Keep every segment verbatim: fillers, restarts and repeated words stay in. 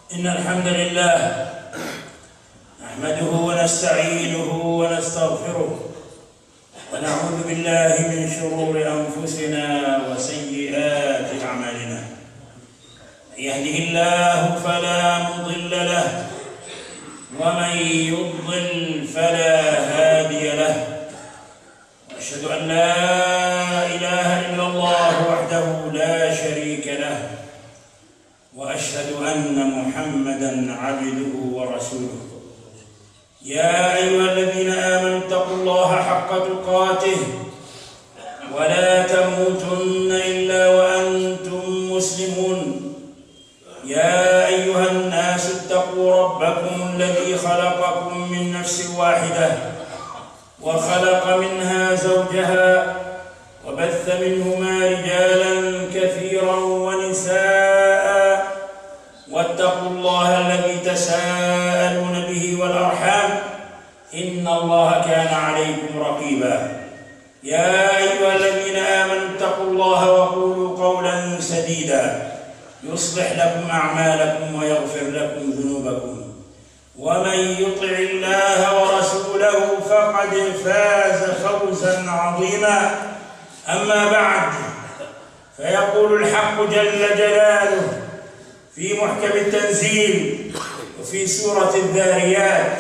إن الحمد لله نحمده ونستعينه ونستغفره ونعوذ بالله من شرور أنفسنا وسيئات أعمالنا. من يهده الله فلا مضل له ومن يضلل فلا هادي له، وأشهد أن لا إله إلا الله وحده لا شريك له، وأشهد أن محمدًا عبده ورسوله. يا أيها الذين آمنوا اتقوا الله حق تقاته ولا تموتن إلا وأنتم مسلمون. يا أيها الناس اتقوا ربكم الذي خلقكم من نفس واحدة وخلق منها زوجها وبث منهما رجالا كثيرا ونساء، واتقوا الله الذي تساءلون به والأرحام إن الله كان عليكم رقيبا. يا أيها الذين آمنوا اتقوا الله وقولوا قولا سديدا يصلح لكم أعمالكم ويغفر لكم ذنوبكم، ومن يطع الله ورسوله فقد فاز فوزا عظيما. أما بعد، فيقول الحق جل جلاله في محكم التنزيل وفي سورة الذاريات: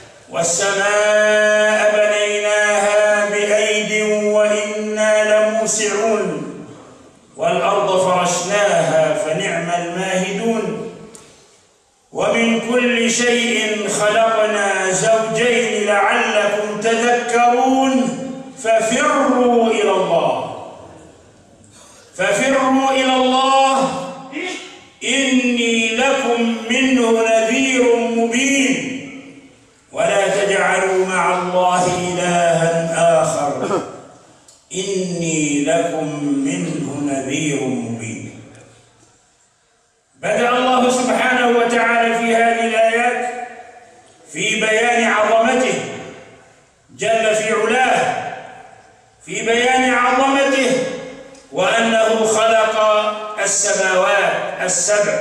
والسماء بنيناها بأيد وإنا لموسعون والأرض فرشناها فنعم الماهدون ومن كل شيء خلقنا زوجين لعلكم تذكرون ففروا إلى الله ففروا إلى الله إني لكم منه نذير مبين ولا تجعلوا مع الله إلها آخر إني لكم منه نذير مبين. بدأ الله سبحانه وتعالى في هذه الآيات في بيان عظمته جل في علاه، في بيان عظمته وأنه خلق السماوات السبع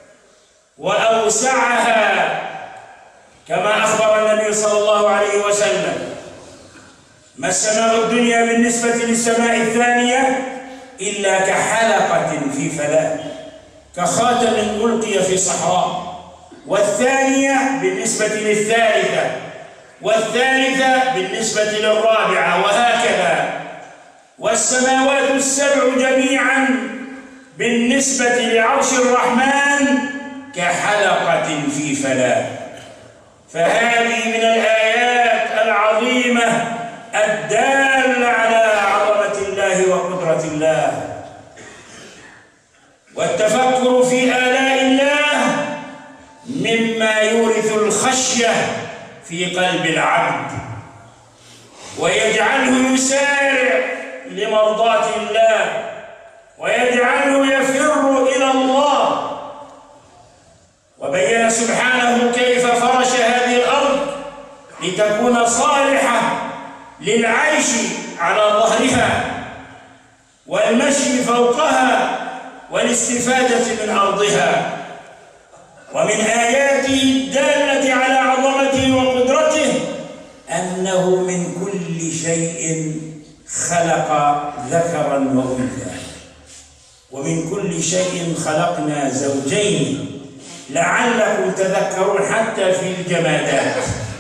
وأوسعها كما أخبر النبي صلى الله عليه وسلم: ما السماء الدنيا بالنسبة للسماء الثانية إلا كحلقة في فلاة، كخاتم ألقي في صحراء. والثانية بالنسبة للثالثة، والثالثة بالنسبة للرابعة، وهكذا. والسماوات السبع جميعا بالنسبة لعرش الرحمن كحلقة في فلاة. فهذه من الآيات العظيمة الدالة على عظمة الله وقدرة الله. والتفكر في آلاء الله مما يورث الخشية في قلب العبد ويجعله يسارع لمرضاة الله ويجعله يفر إلى الله. وبين سبحانه كيف فرش هذه الأرض لتكون صالحة للعيش على ظهرها والمشي فوقها والاستفادة من أرضها. ومن آياته الدالة على عظمته وقدرته أنه من كل شيء خلق ذكرا وأنثى، ومن كل شيء خلقنا زوجين لعلكم تذكرون. حتى في الجمادات،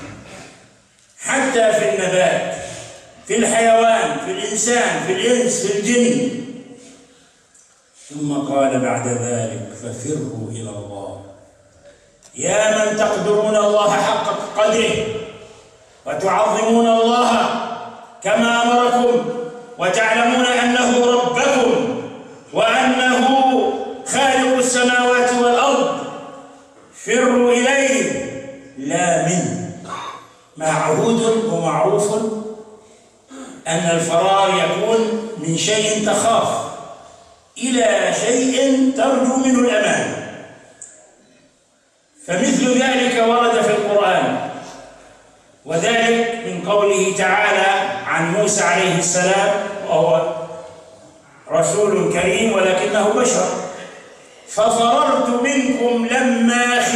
حتى في النبات، في الحيوان، في الإنسان، في الإنس، في الجن. ثم قال بعد ذلك: ففروا إلى الله. يا من تقدرون الله حق قدره وتعظمون الله كما أمركم وتعلمون أنه ربكم وأنه خالق السماوات والأرض، فروا إليه لا منه. معهود ومعروف أن الفرار يكون من شيء تخاف إلى شيء ترجو منه الأمان، فمثل ذلك ورد في القرآن، وذلك من قوله تعالى عن موسى عليه السلام، وهو رسول كريم ولكنه بشر: ففررت منكم لما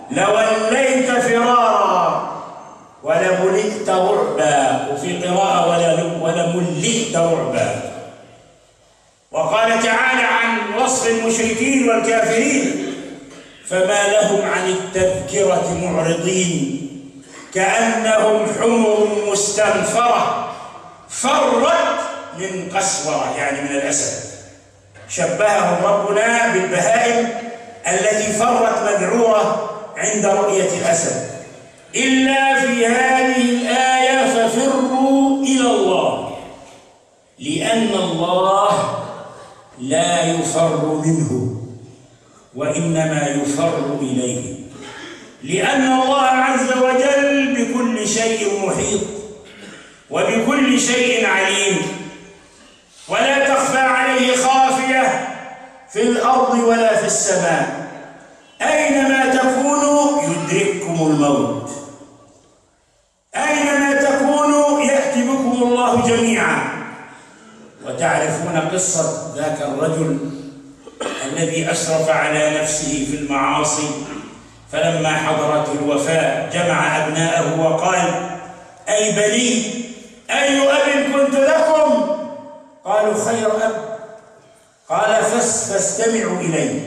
لوليت فرارا ولملئت رعبا، وفي قراءة ولملئت رعبا. وقال تعالى عن وصف المشركين والكافرين: فما لهم عن التذكرة معرضين كأنهم حمر مستنفرة فرت من قسورة، يعني من الأسد. شبههم ربنا بالبهائم التي فرت مذعورة عند رؤية الأسد. إلا في هذه الآية ففروا إلى الله، لأن الله لا يفر منه وإنما يفر إليه، لأن الله عز وجل بكل شيء محيط وبكل شيء عليم، ولا تخفى عليه خافية في الأرض ولا في السماء. أينما تكونوا يدرككم الموت، أينما تكونوا يأتي بكم الله جميعا. وتعرفون قصة ذاك الرجل الذي أسرف على نفسه في المعاصي، فلما حضرته الوفاة جمع أبناءه وقال: أي بني، أي أب كنت لكم؟ قالوا: خير أب. قال: فاستمعوا إلي.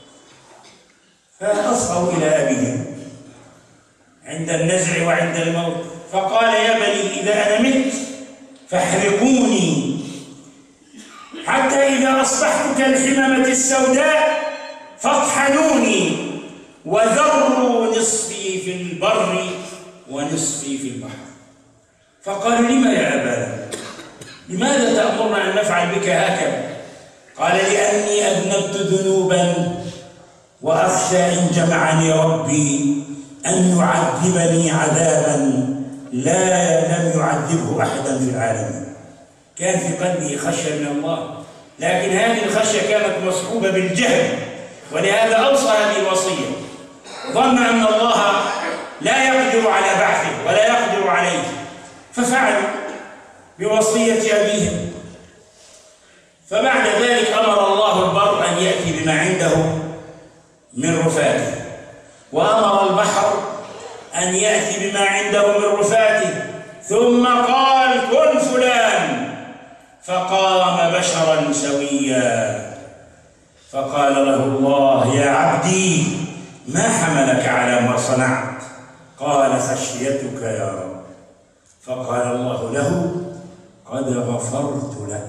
فأصغوا إلى أبيهم عند النزع وعند الموت، فقال: يا بني، إذا أنا مت فاحرقوني حتى إذا أصبحت كالحمامة السوداء فاطحنوني وذروا نصفي في البر ونصفي في البحر. فقال: لما يا أبانا؟ لماذا تأمرنا أن نفعل بك هكذا؟ قال: لأني أذنبت ذنوبا وأخشى إن جمعني ربي أن يعذبني عذابا لا لم يعذبه أحدا في العالمين. كان في قلبه خشية من الله، لكن هذه الخشية كانت مصحوبة بالجهل، ولهذا أوصى هذه الوصية. ظن أن الله لا يقدر على بعثه ولا يقدر عليه، ففعلوا بوصية أبيهم. فبعد ذلك أمر الله البر أن يأتي بما عنده من رفاته، وأمر البحر أن يأتي بما عنده من رفاته، ثم قال: كن فلان، فقام بشرا سويا. فقال له الله: يا عبدي، ما حملك على ما صنعت؟ قال: خشيتك يا رب. فقال الله له: قد غفرت لك.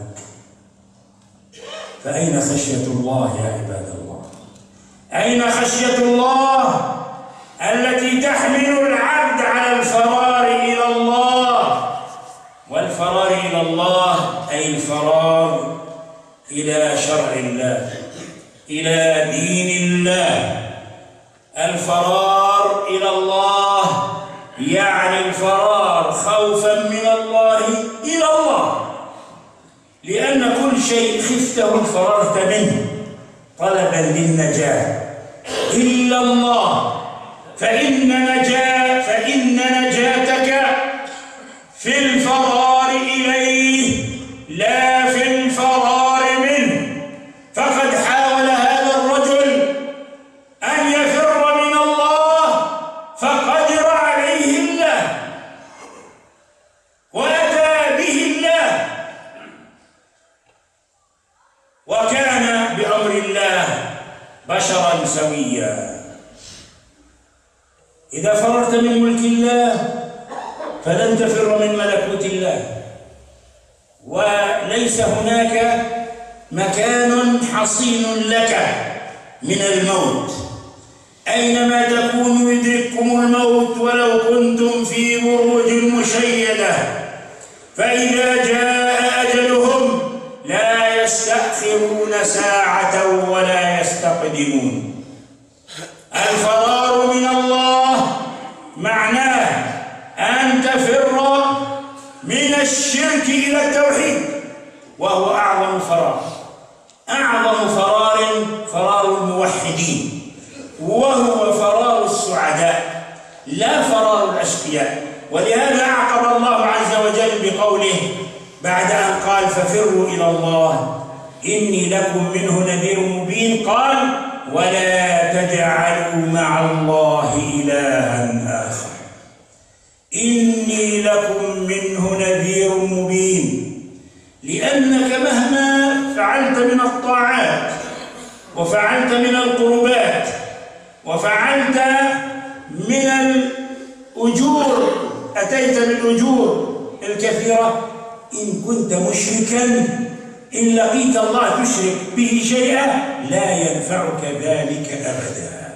فأين خشية الله يا عباد الله؟ أين خشية الله التي تحمل العبد على الفرار إلى الله؟ والفرار إلى الله أي الفرار إلى شرع الله، إلى دين الله. الفرار إلى الله يعني الفرار خوفا من الله إلى الله، لأن كل شيء خفته فررت منه طلبا للنجاة إلا الله، فإن نجاة فإن نجاتك في الفرار إليه لا في الفرار منه. فقد حاول هذا الرجل أن يفر من الله فقدر عليه الله وأتى به الله، وكان بأمر الله بشرا سويا. إذا فررت من ملك الله فلن تفر من ملكوت الله، وليس هناك مكان حصين لك من الموت. أينما تكونوا يدرككم الموت ولو كنتم في بروج مشيدة، فإذا جاء أجلهم لا يستأخرون ساعة ولا يستقدمون. الفرار من الله معناه أن تفر من الشرك إلى التوحيد، وهو أعظم فرار. أعظم فرار فرار الموحدين، وهو فرار السعداء لا فرار الأشقياء. ولهذا أعقب الله عز وجل بقوله بعد أن قال: ففروا إلى الله إني لكم منه نذير مبين، قال: ولا تجعلوا مع الله إلها آخر إني لكم منه نذير مبين. لأنك مهما فعلت من الطاعات وفعلت من القربات وفعلت من الأجور، أتيت بالأجور الكثيرة، إن كنت مشركا إن لقيت الله تشرك به شيئا لا ينفعك ذلك أبدا.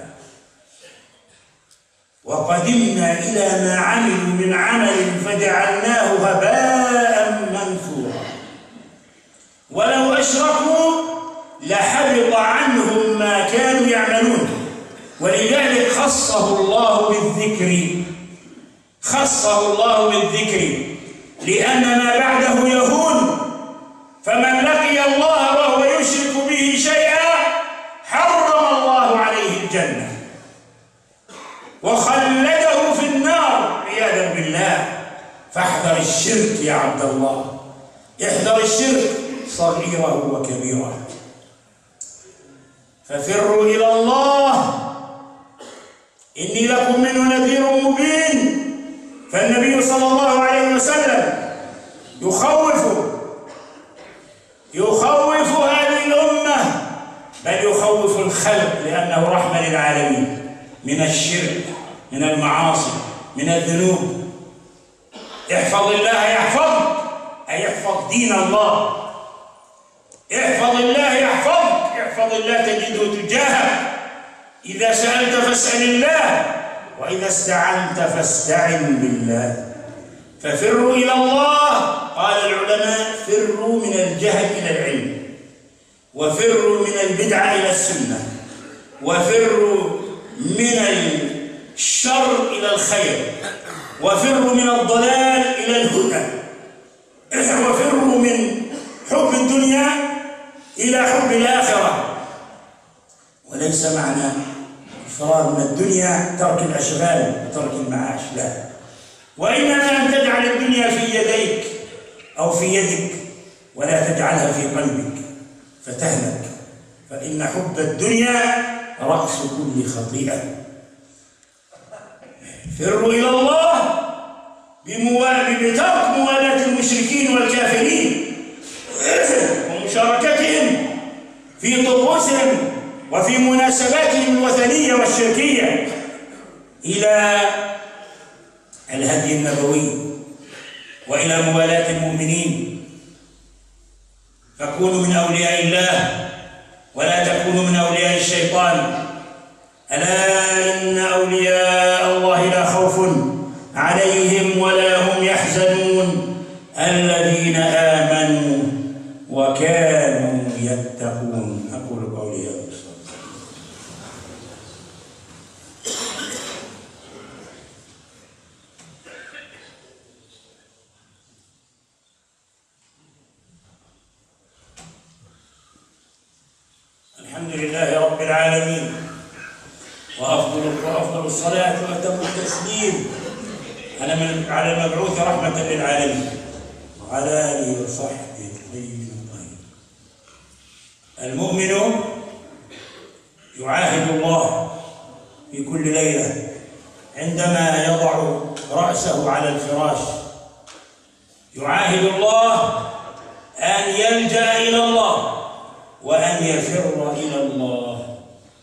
وقدمنا إلى ما عملوا من عمل فجعلناه هباء منثورا ولو أشركوا لحبط عنهم ما كانوا يعملون. ولذلك خصه الله بالذكر خصه الله بالذكر لأن ما بعده يهون. فمن لقي الله وهو يشرك به شيئا حرم الله عليه الجنة وخلده في النار عياذا بالله. فاحذر الشرك يا عبد الله، احذر الشرك صغيره وكبيره. ففروا إلى الله إني لكم منه نذير مبين. فالنبي صلى الله عليه وسلم يخوف يخوف هذه الأمة، بل يخوف الخلق لأنه رحمة للعالمين من الشرك، من المعاصي، من الذنوب. احفظ الله يحفظك، أي احفظ دين الله. احفظ الله يحفظك، احفظ الله تجده تجاهك. إذا سألت فاسأل الله، وإذا استعنت فاستعن بالله. ففروا إلى الله. قال العلماء فروا من الجهل إلى العلم، وفروا من البدعة إلى السنة، وفروا من الشر إلى الخير، وفروا من الضلال إلى الهدى، وفروا من حب الدنيا إلى حب الآخرة. وليس معنى الفرار من الدنيا ترك الأشغال وترك المعاش، لا، وإنما أن تجعل الدنيا في يديك أو في يدك ولا تجعلها في قلبك فتهلك. فإن حب الدنيا رأس كل خطيئة. فروا إلى الله بترك موالاة المشركين والكافرين ومشاركتهم في طقوسهم وفي مناسباتهم الوثنية والشركية إلى الهدي النبوي وإلى موالاة المؤمنين. فكونوا من أولياء الله ولا تكونوا من أولياء الشيطان. ألا إن أولياء الله لا خوف عليهم ولا هم يحزنون الذين آمنوا وكانوا يتقون. أقول قولي هذا. الحمد لله رب العالمين، وأفضل وأفضل الصلاة وأتم التسليم على من على المبعوث رحمة للعالمين وعلى آله وصحبه الطيبين الطاهرين. المؤمن يعاهد الله في كل ليلة عندما يضع رأسه على الفراش، يعاهد الله أن يلجأ إلى الله وأن يفر إلى الله.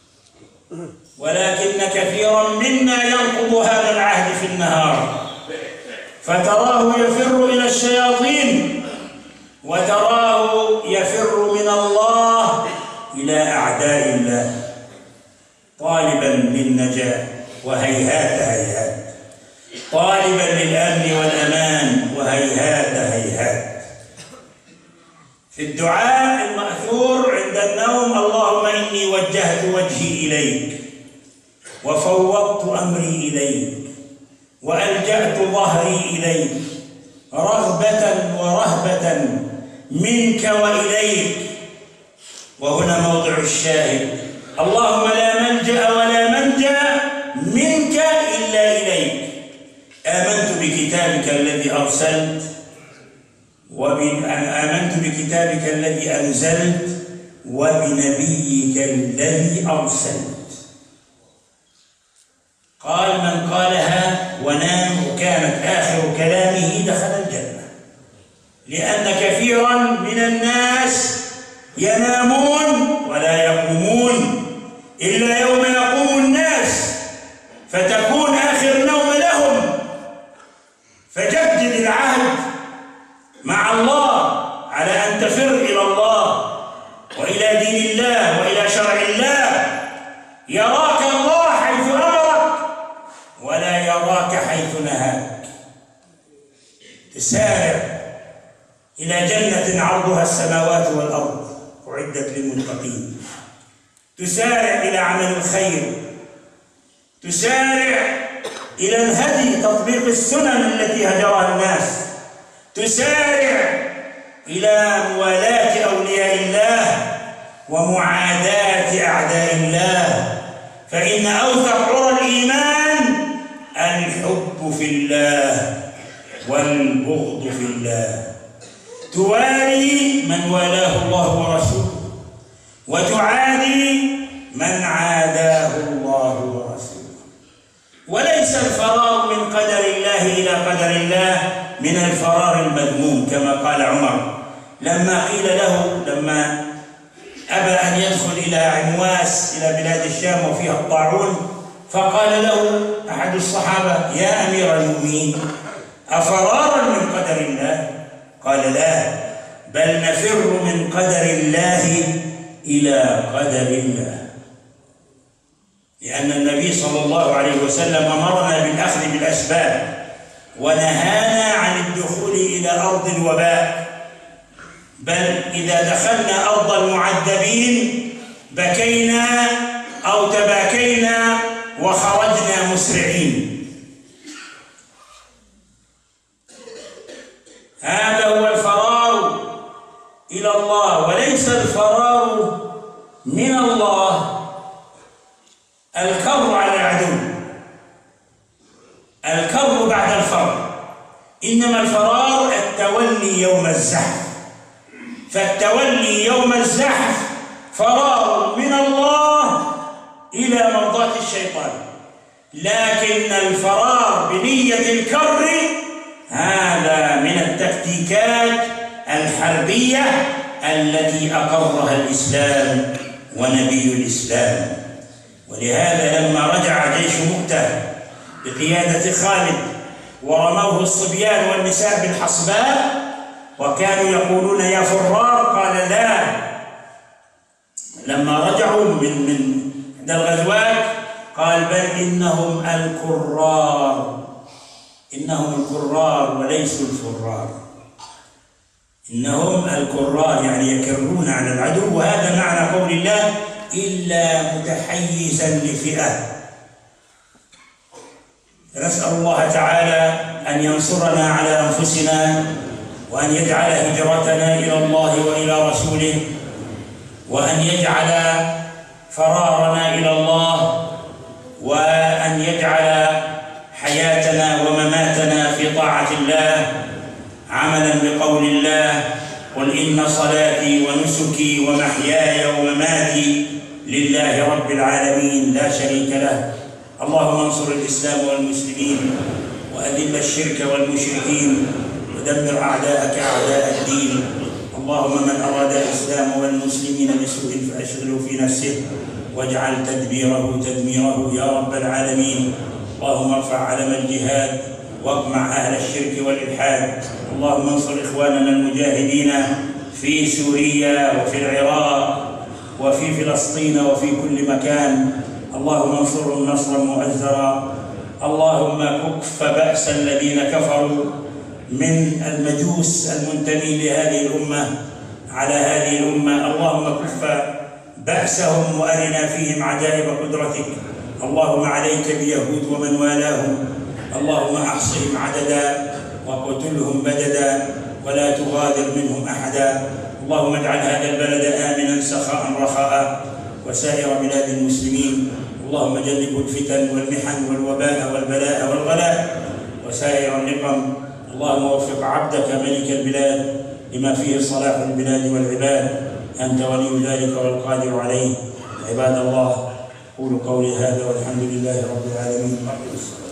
ولكن كثيرا منا ينقض هذا العهد في النهار، فتراه يفر إلى الشياطين وتراه يفر من الله إلى أعداء الله طالبا للنجاة، وهيهات هيهات، طالبا للأمن والأمان، وهيهات هيهات. في الدعاء المأثور عند النوم: اللهم إني وجهت وجهي إليك وفوضت أمري إليك وألجأت ظهري إليك رغبة ورهبة منك وإليك. وهنا موضع الشاهد: اللهم لا ملجأ ولا منجا منك إلا إليك. آمنت بكتابك الذي أرسلت، وآمنت بكتابك الذي أنزلت، وبنبيك الذي أرسلت. قال من قالها ونام وكانت آخر كلامه دخل الجنة، لأن كثيرا من الناس ينامون ولا يقومون إلا يوم يقوم الناس فتكون آخر نوم لهم. فجدد العهد مع الله على أن تفر إلى الله وإلى دين الله وإلى شرع الله. يراك الله حيث أمرك ولا يراك حيث نهاك. تسارع إلى جنة عرضها السماوات والأرض أعدت للمتقين. تسارع إلى عمل الخير، تسارع إلى الهدي، تطبيق السنن التي هجرها الناس، تسارع إلى موالاة أولياء الله ومعاداة أعداء الله. فإن أوثق عرى الإيمان الحب في الله والبغض في الله. توالي من والاه الله ورسوله وتعادي من عاداه الله ورسوله. وليس الفرار من قدر الله إلى قدر الله من الفرار المذموم، كما قال عمر لما قيل له لما أبى أن يدخل إلى عمواس إلى بلاد الشام وفيها الطاعون، فقال له أحد الصحابة يا أمير المؤمنين أفرارا من قدر الله؟ قال لا، بل نفر من قدر الله إلى قدر الله. لأن النبي صلى الله عليه وسلم أمرنا بالأخذ بالأسباب ونهانا عن الدخول إلى أرض الوباء، بل إذا دخلنا أرض المعذبين بكينا أو تباكينا وخرجنا مسرعين. هذا هو الفرار إلى الله، وليس الفرار من الله الكر على العدو، الكر بعد الفر، إنما الفرار التولي يوم الزحف. فالتولي يوم الزحف فرار من الله إلى مرضاة الشيطان، لكن الفرار بنية الكر هذا من التكتيكات الحربية التي أقرها الإسلام ونبي الإسلام. ولهذا لما رجع جيش مؤتة بقيادة خالد ورموه الصبيان والنساء بالحصباء وكانوا يقولون يا فرار، قال لا. لما رجعوا من من إحدى الغزوات قال بل إنهم الكرار، إنهم الكرار وليسوا الفرار، إنهم الكرار يعني يكرون على العدو. وهذا معنى قول الله إلا متحيزا لفئة. نسأل الله تعالى أن ينصرنا على أنفسنا وأن يجعل هجرتنا إلى الله وإلى رسوله، وأن يجعل فرارنا إلى الله، وأن يجعل حياتنا ومماتنا في طاعة الله عملا بقول الله قل إن صلاتي ونسكي ومحياي ومماتي لله رب العالمين لا شريك له. اللهم انصر الإسلام والمسلمين وأذل الشرك والمشركين ودمر أعداءك أعداء الدين. اللهم من أراد الإسلام والمسلمين بسوء فأشغله في نفسه واجعل تدبيره تدميره يا رب العالمين. اللهم ارفع علم الجهاد واقمع أهل الشرك والإلحاد. اللهم انصر إخواننا المجاهدين في سوريا وفي العراق وفي فلسطين وفي كل مكان. اللهم انصرهم نصرا مؤزرا. اللهم كف بأس الذين كفروا من المجوس المنتمين لهذه الأمة على هذه الأمة. اللهم كف بأسهم وأرنا فيهم عجائب قدرتك. اللهم عليك بيهود ومن والاهم. اللهم احصهم عددا وقتلهم بددا ولا تغادر منهم أحدا. اللهم اجعل هذا البلد آمنا سخاء رخاء وسائر بلاد المسلمين. اللهم جنبه الفتن والمحن والوباء والبلاء والغلاء وسائر النقم. اللهم وفق عبدك ملك البلاد لما فيه صلاح البلاد والعباد، أنت ولي ذلك والقادر عليه. عباد الله، قولوا قولي هذا والحمد لله رب العالمين.